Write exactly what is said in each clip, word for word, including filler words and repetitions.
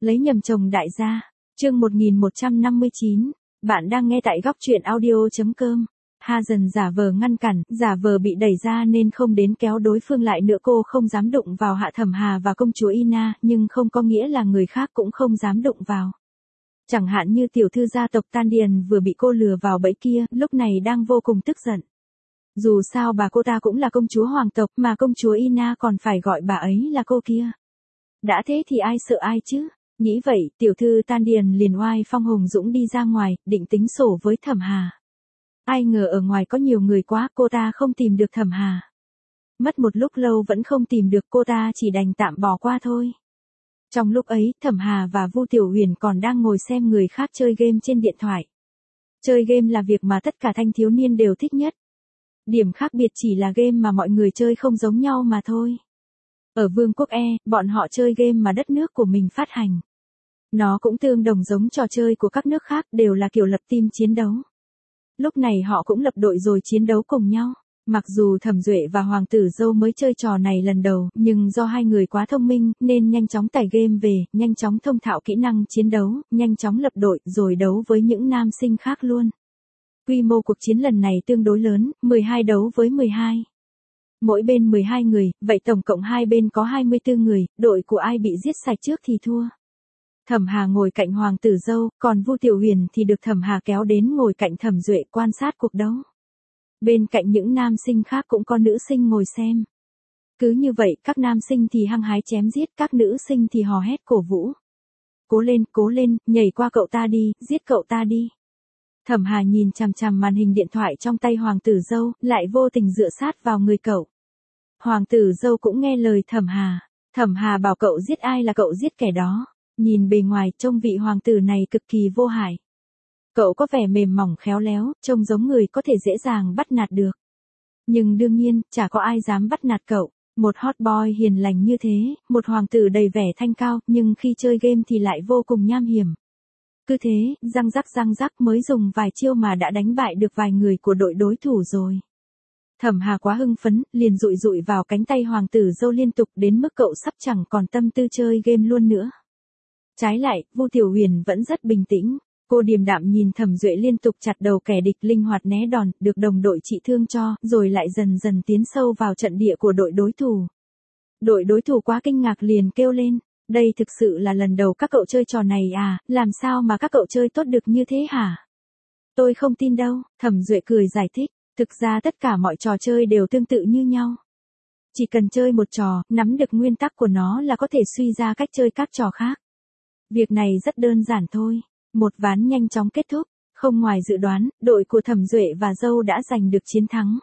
Lấy nhầm chồng đại gia. Chương một nghìn một trăm năm mươi chín. Bạn đang nghe tại góc truyện audio.com. Ha dần giả vờ ngăn cản, giả vờ bị đẩy ra nên không đến kéo đối phương lại nữa. Cô không dám đụng vào Hạ Thẩm Hà và công chúa Ina, nhưng không có nghĩa là người khác cũng không dám đụng vào. Chẳng hạn như tiểu thư gia tộc Tan Điền vừa bị cô lừa vào bẫy kia, lúc này đang vô cùng tức giận. Dù sao bà cô ta cũng là công chúa hoàng tộc, mà công chúa Ina còn phải gọi bà ấy là cô kia. Đã thế thì ai sợ ai chứ? Nghĩ vậy, tiểu thư Tan Điền liền oai phong hùng dũng đi ra ngoài, định tính sổ với Thẩm Hà. Ai ngờ ở ngoài có nhiều người quá, cô ta không tìm được Thẩm Hà. Mất một lúc lâu vẫn không tìm được, cô ta chỉ đành tạm bỏ qua thôi. Trong lúc ấy, Thẩm Hà và Vu Tiểu Huyền còn đang ngồi xem người khác chơi game trên điện thoại. Chơi game là việc mà tất cả thanh thiếu niên đều thích nhất. Điểm khác biệt chỉ là game mà mọi người chơi không giống nhau mà thôi. Ở Vương quốc E, bọn họ chơi game mà đất nước của mình phát hành. Nó cũng tương đồng giống trò chơi của các nước khác, đều là kiểu lập team chiến đấu. Lúc này họ cũng lập đội rồi chiến đấu cùng nhau. Mặc dù Thẩm Duệ và Hoàng tử Dâu mới chơi trò này lần đầu, nhưng do hai người quá thông minh, nên nhanh chóng tải game về, nhanh chóng thông thạo kỹ năng chiến đấu, nhanh chóng lập đội, rồi đấu với những nam sinh khác luôn. Quy mô cuộc chiến lần này tương đối lớn, mười hai đấu với mười hai. Mỗi bên mười hai người, vậy tổng cộng hai bên có hai mươi tư người, đội của ai bị giết sạch trước thì thua. Thẩm Hà ngồi cạnh Hoàng tử Dâu, còn Vu Tiểu Huyền thì được Thẩm Hà kéo đến ngồi cạnh Thẩm Duệ quan sát cuộc đấu. Bên cạnh những nam sinh khác cũng có nữ sinh ngồi xem. Cứ như vậy, các nam sinh thì hăng hái chém giết, các nữ sinh thì hò hét cổ vũ. Cố lên, cố lên, nhảy qua cậu ta đi, giết cậu ta đi. Thẩm Hà nhìn chằm chằm màn hình điện thoại trong tay Hoàng tử Dâu, lại vô tình dựa sát vào người cậu. Hoàng tử Dâu cũng nghe lời Thẩm Hà. Thẩm Hà bảo cậu giết ai là cậu giết kẻ đó. Nhìn bề ngoài, trông vị hoàng tử này cực kỳ vô hại. Cậu có vẻ mềm mỏng khéo léo, trông giống người có thể dễ dàng bắt nạt được. Nhưng đương nhiên, chả có ai dám bắt nạt cậu. Một hot boy hiền lành như thế, một hoàng tử đầy vẻ thanh cao, nhưng khi chơi game thì lại vô cùng nham hiểm. Cứ thế, răng rắc răng rắc mới dùng vài chiêu mà đã đánh bại được vài người của đội đối thủ rồi. Thẩm Hà quá hưng phấn, liền dụi dụi vào cánh tay Hoàng tử Dâu liên tục đến mức cậu sắp chẳng còn tâm tư chơi game luôn nữa. Trái lại, Vu Tiểu Huyền vẫn rất bình tĩnh. Cô điềm đạm nhìn Thẩm Duệ liên tục chặt đầu kẻ địch, linh hoạt né đòn, được đồng đội trị thương cho, rồi lại dần dần tiến sâu vào trận địa của đội đối thủ. Đội đối thủ quá kinh ngạc liền kêu lên, đây thực sự là lần đầu các cậu chơi trò này à, làm sao mà các cậu chơi tốt được như thế hả? Tôi không tin đâu, Thẩm Duệ cười giải thích, thực ra tất cả mọi trò chơi đều tương tự như nhau. Chỉ cần chơi một trò, nắm được nguyên tắc của nó là có thể suy ra cách chơi các trò khác. Việc này rất đơn giản thôi. Một ván nhanh chóng kết thúc, không ngoài dự đoán, đội của Thẩm Duệ và Dâu đã giành được chiến thắng.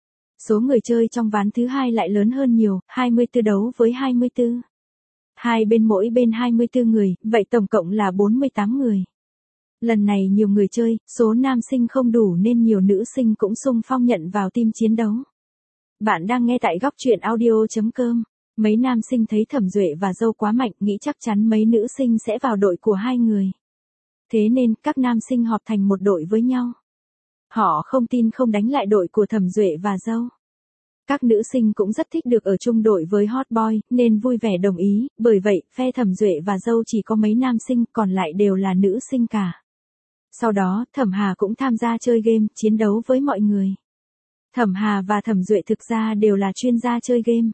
Số người chơi trong ván thứ hai lại lớn hơn nhiều, hai mươi tư đấu với hai mươi tư. Hai bên mỗi bên hai mươi tư người, vậy tổng cộng là bốn mươi tám người. Lần này nhiều người chơi, số nam sinh không đủ nên nhiều nữ sinh cũng xung phong nhận vào team chiến đấu. Bạn đang nghe tại góc truyện audio.com. Mấy nam sinh thấy Thẩm Duệ và Dâu quá mạnh, nghĩ chắc chắn mấy nữ sinh sẽ vào đội của hai người. Thế nên, các nam sinh họp thành một đội với nhau. Họ không tin không đánh lại đội của Thẩm Duệ và Dâu. Các nữ sinh cũng rất thích được ở chung đội với hot boy, nên vui vẻ đồng ý, bởi vậy, phe Thẩm Duệ và Dâu chỉ có mấy nam sinh, còn lại đều là nữ sinh cả. Sau đó, Thẩm Hà cũng tham gia chơi game, chiến đấu với mọi người. Thẩm Hà và Thẩm Duệ thực ra đều là chuyên gia chơi game.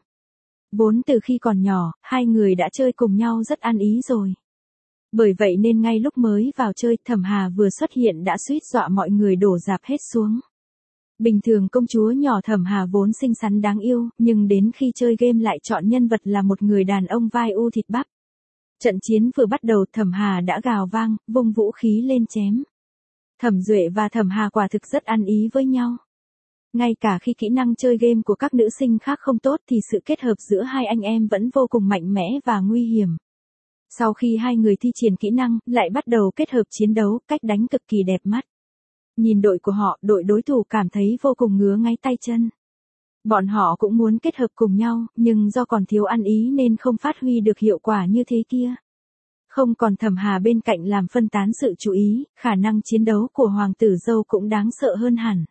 Vốn từ khi còn nhỏ, hai người đã chơi cùng nhau rất ăn ý rồi. Bởi vậy nên ngay lúc mới vào chơi, Thẩm Hà vừa xuất hiện đã suýt dọa mọi người đổ rạp hết xuống. Bình thường công chúa nhỏ Thẩm Hà vốn xinh xắn đáng yêu, nhưng đến khi chơi game lại chọn nhân vật là một người đàn ông vai u thịt bắp. Trận chiến vừa bắt đầu, Thẩm Hà đã gào vang, vung vũ khí lên chém. Thẩm Duệ và Thẩm Hà quả thực rất ăn ý với nhau. Ngay cả khi kỹ năng chơi game của các nữ sinh khác không tốt thì sự kết hợp giữa hai anh em vẫn vô cùng mạnh mẽ và nguy hiểm. Sau khi hai người thi triển kỹ năng, lại bắt đầu kết hợp chiến đấu, cách đánh cực kỳ đẹp mắt. Nhìn đội của họ, đội đối thủ cảm thấy vô cùng ngứa ngáy tay chân. Bọn họ cũng muốn kết hợp cùng nhau, nhưng do còn thiếu ăn ý nên không phát huy được hiệu quả như thế kia. Không còn Thẩm Hà bên cạnh làm phân tán sự chú ý, khả năng chiến đấu của Hoàng tử Dâu cũng đáng sợ hơn hẳn.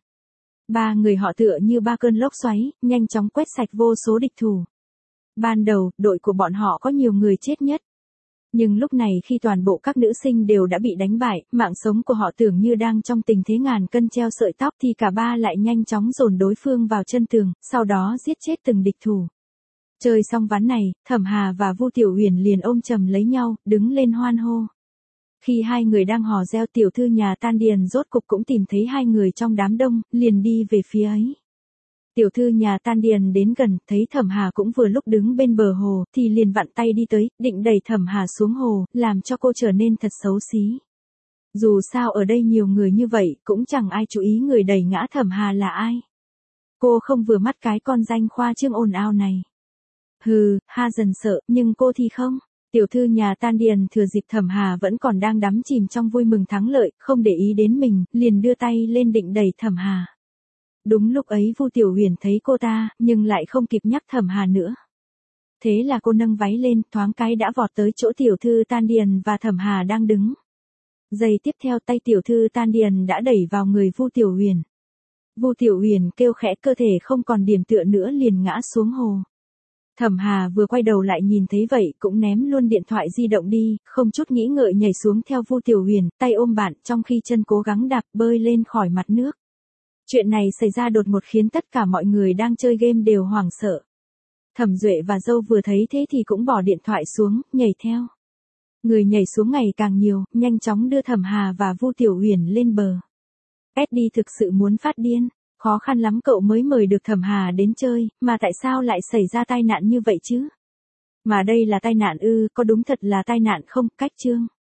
Ba người họ tựa như ba cơn lốc xoáy, nhanh chóng quét sạch vô số địch thủ. Ban đầu, đội của bọn họ có nhiều người chết nhất. Nhưng lúc này khi toàn bộ các nữ sinh đều đã bị đánh bại, mạng sống của họ tưởng như đang trong tình thế ngàn cân treo sợi tóc thì cả ba lại nhanh chóng dồn đối phương vào chân tường, sau đó giết chết từng địch thủ. Chơi xong ván này, Thẩm Hà và Vu Tiểu Huyền liền ôm chầm lấy nhau, đứng lên hoan hô. Khi hai người đang hò reo, tiểu thư nhà Tan Điền rốt cục cũng tìm thấy hai người trong đám đông, liền đi về phía ấy. Tiểu thư nhà Tan Điền đến gần, thấy Thẩm Hà cũng vừa lúc đứng bên bờ hồ, thì liền vặn tay đi tới, định đẩy Thẩm Hà xuống hồ, làm cho cô trở nên thật xấu xí. Dù sao ở đây nhiều người như vậy, cũng chẳng ai chú ý người đẩy ngã Thẩm Hà là ai. Cô không vừa mắt cái con danh khoa trương ồn ào này. Hừ, Ha Dần sợ, nhưng cô thì không. Tiểu thư nhà Tan Điền thừa dịp Thẩm Hà vẫn còn đang đắm chìm trong vui mừng thắng lợi, không để ý đến mình, liền đưa tay lên định đẩy Thẩm Hà. Đúng lúc ấy Vu Tiểu Huyền thấy cô ta, nhưng lại không kịp nhắc Thẩm Hà nữa. Thế là cô nâng váy lên, thoáng cái đã vọt tới chỗ tiểu thư Tan Điền và Thẩm Hà đang đứng. Giây tiếp theo tay tiểu thư Tan Điền đã đẩy vào người Vu Tiểu Huyền. Vu Tiểu Huyền kêu khẽ, cơ thể không còn điểm tựa nữa liền ngã xuống hồ. Thẩm Hà vừa quay đầu lại nhìn thấy vậy, cũng ném luôn điện thoại di động đi, không chút nghĩ ngợi nhảy xuống theo Vu Tiểu Huyền, tay ôm bạn, trong khi chân cố gắng đạp bơi lên khỏi mặt nước. Chuyện này xảy ra đột ngột khiến tất cả mọi người đang chơi game đều hoảng sợ. Thẩm Duệ và dâu vừa thấy thế thì cũng bỏ điện thoại xuống, nhảy theo. Người nhảy xuống ngày càng nhiều, nhanh chóng đưa Thẩm Hà và Vu Tiểu Huyền lên bờ. Eddie thực sự muốn phát điên. Khó khăn lắm cậu mới mời được Thẩm Hà đến chơi, mà tại sao lại xảy ra tai nạn như vậy chứ? Mà đây là tai nạn ư, có đúng thật là tai nạn không? Cách chương.